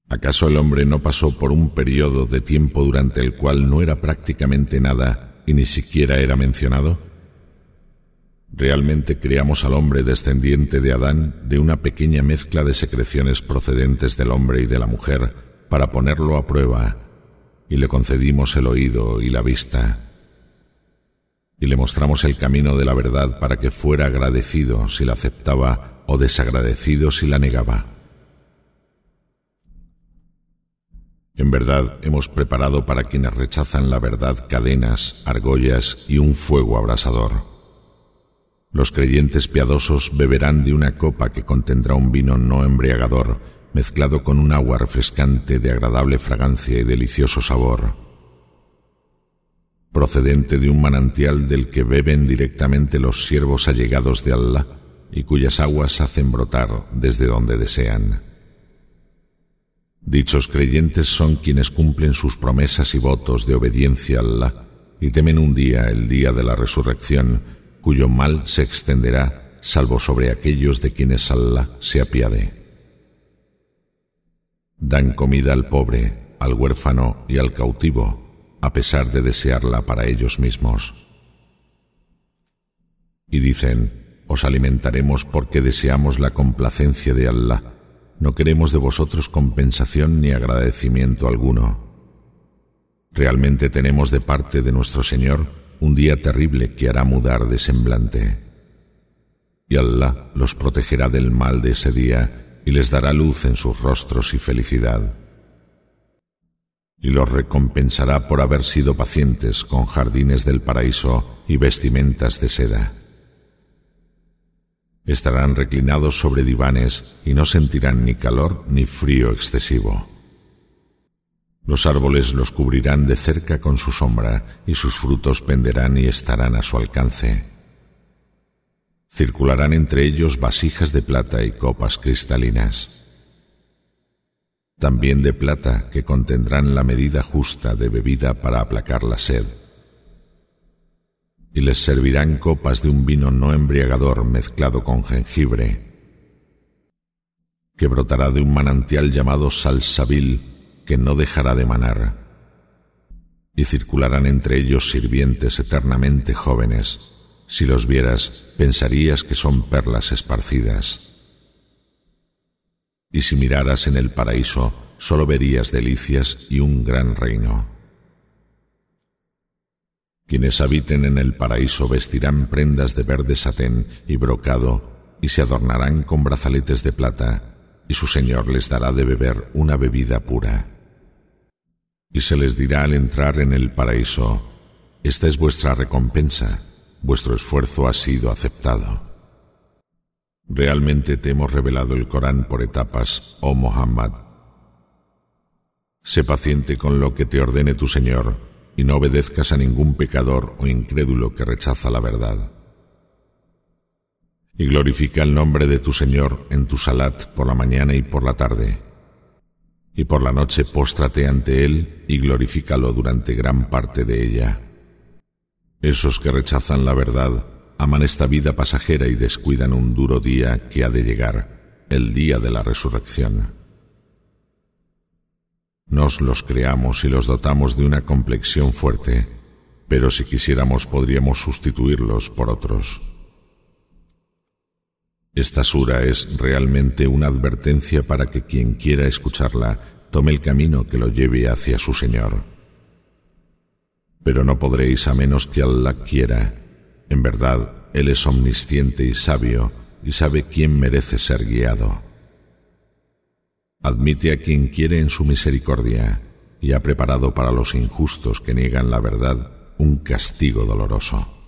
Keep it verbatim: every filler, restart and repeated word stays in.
¿Acaso el hombre no pasó por un periodo de tiempo durante el cual no era prácticamente nada y ni siquiera era mencionado? ¿Realmente creamos al hombre descendiente de Adán de una pequeña mezcla de secreciones procedentes del hombre y de la mujer para ponerlo a prueba, y le concedimos el oído y la vista, y le mostramos el camino de la verdad para que fuera agradecido si la aceptaba o desagradecido si la negaba? En verdad, hemos preparado para quienes rechazan la verdad cadenas, argollas y un fuego abrasador. Los creyentes piadosos beberán de una copa que contendrá un vino no embriagador, mezclado con un agua refrescante de agradable fragancia y delicioso sabor, procedente de un manantial del que beben directamente los siervos allegados de Allah y cuyas aguas hacen brotar desde donde desean. Dichos creyentes son quienes cumplen sus promesas y votos de obediencia a Allah y temen un día, el día de la resurrección, cuyo mal se extenderá salvo sobre aquellos de quienes Allah se apiade. Dan comida al pobre, al huérfano y al cautivo, a pesar de desearla para ellos mismos. Y dicen: os alimentaremos porque deseamos la complacencia de Allah. No queremos de vosotros compensación ni agradecimiento alguno. Realmente tenemos de parte de nuestro Señor un día terrible que hará mudar de semblante. Y Allah los protegerá del mal de ese día y les dará luz en sus rostros y felicidad. Y los recompensará por haber sido pacientes con jardines del paraíso y vestimentas de seda. Estarán reclinados sobre divanes y no sentirán ni calor ni frío excesivo. Los árboles los cubrirán de cerca con su sombra y sus frutos penderán y estarán a su alcance. Circularán entre ellos vasijas de plata y copas cristalinas, también de plata, que contendrán la medida justa de bebida para aplacar la sed. Y les servirán copas de un vino no embriagador mezclado con jengibre, que brotará de un manantial llamado salsabil, que no dejará de manar. Y circularán entre ellos sirvientes eternamente jóvenes. Si los vieras, pensarías que son perlas esparcidas. Y si miraras en el paraíso, solo verías delicias y un gran reino. Quienes habiten en el paraíso vestirán prendas de verde satén y brocado y se adornarán con brazaletes de plata, y su Señor les dará de beber una bebida pura. Y se les dirá al entrar en el paraíso: esta es vuestra recompensa, vuestro esfuerzo ha sido aceptado. Realmente te hemos revelado el Corán por etapas, oh Muhammad. Sé paciente con lo que te ordene tu Señor, y no obedezcas a ningún pecador o incrédulo que rechaza la verdad. Y glorifica el nombre de tu Señor en tu salat por la mañana y por la tarde. Y por la noche póstrate ante Él y glorifícalo durante gran parte de ella. Esos que rechazan la verdad aman esta vida pasajera y descuidan un duro día que ha de llegar, el día de la resurrección. Nos los creamos y los dotamos de una complexión fuerte, pero si quisiéramos podríamos sustituirlos por otros. Esta sura es realmente una advertencia para que quien quiera escucharla tome el camino que lo lleve hacia su Señor. Pero no podréis a menos que Allah quiera. En verdad, Él es omnisciente y sabio, y sabe quién merece ser guiado. Admite a quien quiere en su misericordia, y ha preparado para los injustos que niegan la verdad un castigo doloroso.